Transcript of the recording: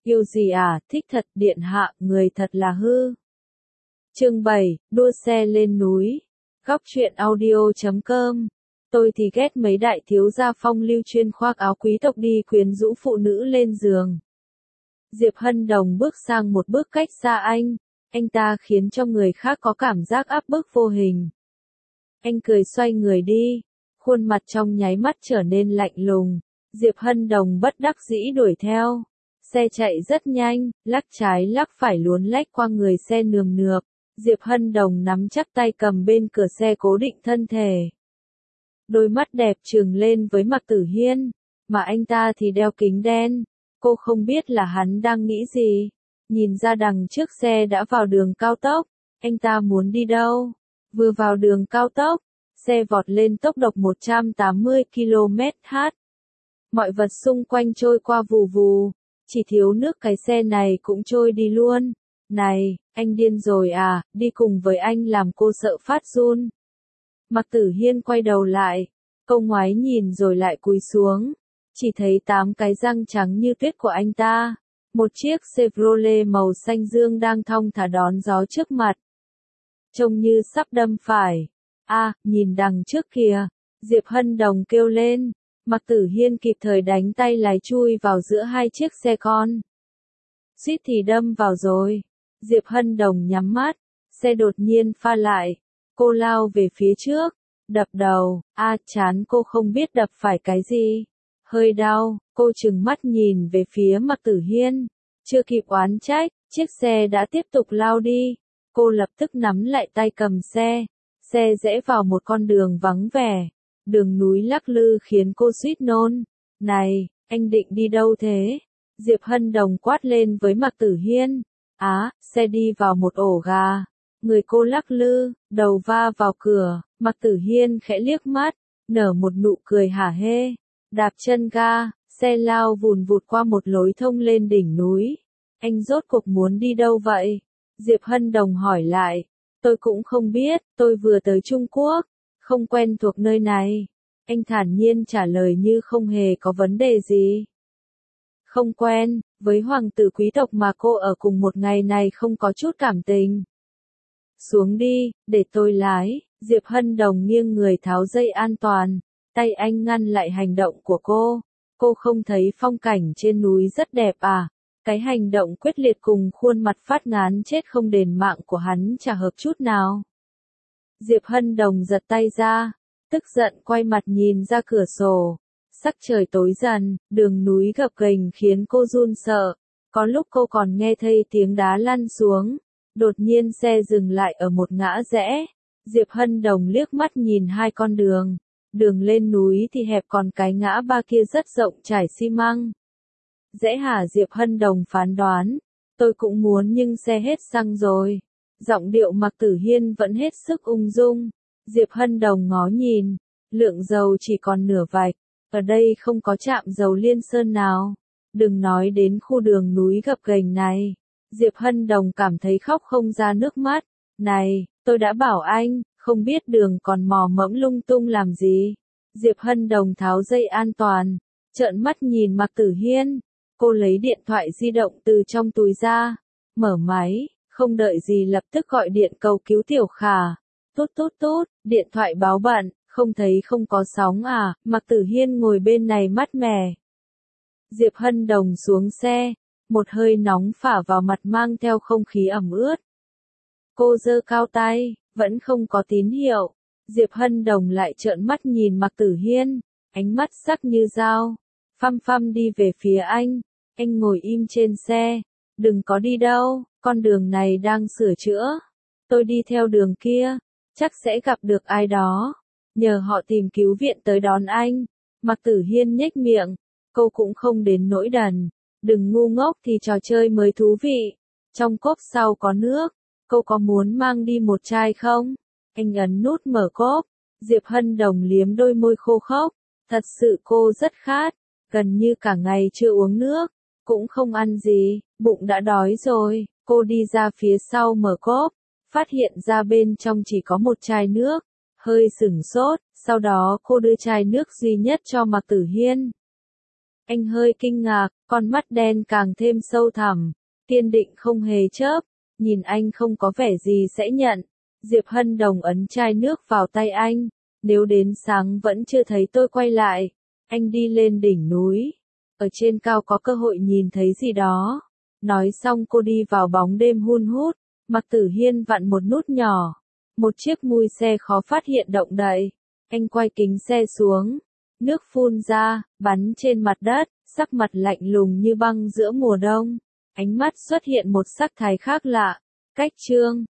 Yêu gì à, thích thật, điện hạ, người thật là hư. Chương 7, đua xe lên núi. Góc truyện audio.com. Tôi thì ghét mấy đại thiếu gia phong lưu chuyên khoác áo quý tộc đi quyến rũ phụ nữ lên giường. Diệp Hân Đồng bước sang một bước cách xa anh ta khiến cho người khác có cảm giác áp bức vô hình. Anh cười xoay người đi, khuôn mặt trong nháy mắt trở nên lạnh lùng. Diệp Hân Đồng bất đắc dĩ đuổi theo. Xe chạy rất nhanh, lắc trái lắc phải luốn lách qua người xe nườm nượp. Diệp Hân Đồng nắm chắc tay cầm bên cửa xe cố định thân thể. Đôi mắt đẹp trừng lên với Mạc Tử Hiên, mà anh ta thì đeo kính đen. Cô không biết là hắn đang nghĩ gì. Nhìn ra đằng trước xe đã vào đường cao tốc, anh ta muốn đi đâu? Vừa vào đường cao tốc, xe vọt lên tốc độ 180 km/h. Mọi vật xung quanh trôi qua vù vù, chỉ thiếu nước cái xe này cũng trôi đi luôn. Này, anh điên rồi à, đi cùng với anh làm cô sợ phát run. Mạc Tử Hiên quay đầu lại, câu ngoái nhìn rồi lại cúi xuống, chỉ thấy 8 cái răng trắng như tuyết của anh ta. Một chiếc Chevrolet màu xanh dương đang thong thả đón gió trước mặt. Trông như sắp đâm phải. Nhìn đằng trước kìa, Diệp Hân Đồng kêu lên. Mạc Tử Hiên kịp thời đánh tay lái chui vào giữa hai chiếc xe con. Suýt thì đâm vào rồi. Diệp Hân Đồng nhắm mắt, xe đột nhiên pha lại. Cô lao về phía trước, đập đầu, chán cô không biết đập phải cái gì. Hơi đau, cô trừng mắt nhìn về phía Mạc Tử Hiên. Chưa kịp oán trách, chiếc xe đã tiếp tục lao đi. Cô lập tức nắm lại tay cầm xe. Xe rẽ vào một con đường vắng vẻ. Đường núi lắc lư khiến cô suýt nôn. Này, anh định đi đâu thế? Diệp Hân Đồng quát lên với Mạc Tử Hiên. Xe đi vào một ổ gà. Người cô lắc lư, đầu va vào cửa. Mạc Tử Hiên khẽ liếc mắt, nở một nụ cười hả hê. Đạp chân ga, xe lao vùn vụt qua một lối thông lên đỉnh núi. Anh rốt cuộc muốn đi đâu vậy? Diệp Hân Đồng hỏi lại. Tôi cũng không biết, tôi vừa tới Trung Quốc, không quen thuộc nơi này. Anh thản nhiên trả lời như không hề có vấn đề gì. Không quen, với hoàng tử quý tộc mà cô ở cùng một ngày này không có chút cảm tình. Xuống đi, để tôi lái. Diệp Hân Đồng nghiêng người tháo dây an toàn. Tay anh ngăn lại hành động của cô. Cô không thấy phong cảnh trên núi rất đẹp à? Cái hành động quyết liệt cùng khuôn mặt phát ngán chết không đền mạng của hắn chả hợp chút nào. Diệp Hân Đồng giật tay ra, tức giận quay mặt nhìn ra cửa sổ. Sắc trời tối dần, đường núi gập ghềnh khiến cô run sợ. Có lúc cô còn nghe thấy tiếng đá lăn xuống. Đột nhiên xe dừng lại ở một ngã rẽ. Diệp Hân Đồng liếc mắt nhìn hai con đường. Đường lên núi thì hẹp còn cái ngã ba kia rất rộng trải xi măng. Rẽ hả? Diệp Hân Đồng phán đoán. Tôi cũng muốn nhưng xe hết xăng rồi. Giọng điệu Mạc Tử Hiên vẫn hết sức ung dung. Diệp Hân Đồng ngó nhìn. Lượng dầu chỉ còn nửa vạch. Ở đây không có trạm dầu Liên Sơn nào. Đừng nói đến khu đường núi gập ghềnh này. Diệp Hân Đồng cảm thấy khóc không ra nước mắt. Này, tôi đã bảo anh, không biết đường còn mò mẫm lung tung làm gì. Diệp Hân Đồng tháo dây an toàn, trợn mắt nhìn Mạc Tử Hiên. Cô lấy điện thoại di động từ trong túi ra, mở máy, không đợi gì lập tức gọi điện cầu cứu Tiểu Khả. Tút tút tút, điện thoại báo bận, không thấy không có sóng à? Mạc Tử Hiên ngồi bên này mát mẻ. Diệp Hân Đồng xuống xe, một hơi nóng phả vào mặt mang theo không khí ẩm ướt. Cô giơ cao tay, vẫn không có tín hiệu. Diệp Hân Đồng lại trợn mắt nhìn Mạc Tử Hiên, ánh mắt sắc như dao. Phăm phăm đi về phía anh ngồi im trên xe. Đừng có đi đâu, con đường này đang sửa chữa. Tôi đi theo đường kia, chắc sẽ gặp được ai đó. Nhờ họ tìm cứu viện tới đón anh. Mạc Tử Hiên nhếch miệng, cô cũng không đến nỗi đần. Đừng ngu ngốc thì trò chơi mới thú vị. Trong cốp sau có nước, cô có muốn mang đi một chai không? Anh ấn nút mở cốp. Diệp Hân Đồng liếm đôi môi khô khốc. Thật sự cô rất khát, gần như cả ngày chưa uống nước, cũng không ăn gì, bụng đã đói rồi. Cô đi ra phía sau mở cốp, phát hiện ra bên trong chỉ có một chai nước, hơi sửng sốt, sau đó cô đưa chai nước duy nhất cho Mạc Tử Hiên. Anh hơi kinh ngạc, con mắt đen càng thêm sâu thẳm, kiên định không hề chớp, nhìn anh không có vẻ gì sẽ nhận. Diệp Hân Đồng ấn chai nước vào tay anh, nếu đến sáng vẫn chưa thấy tôi quay lại, anh đi lên đỉnh núi, ở trên cao có cơ hội nhìn thấy gì đó. Nói xong cô đi vào bóng đêm hun hút, Mạc Tử Hiên vặn một nút nhỏ, một chiếc mui xe khó phát hiện động đậy, anh quay kính xe xuống, nước phun ra, bắn trên mặt đất, sắc mặt lạnh lùng như băng giữa mùa đông, ánh mắt xuất hiện một sắc thái khác lạ, cách trương.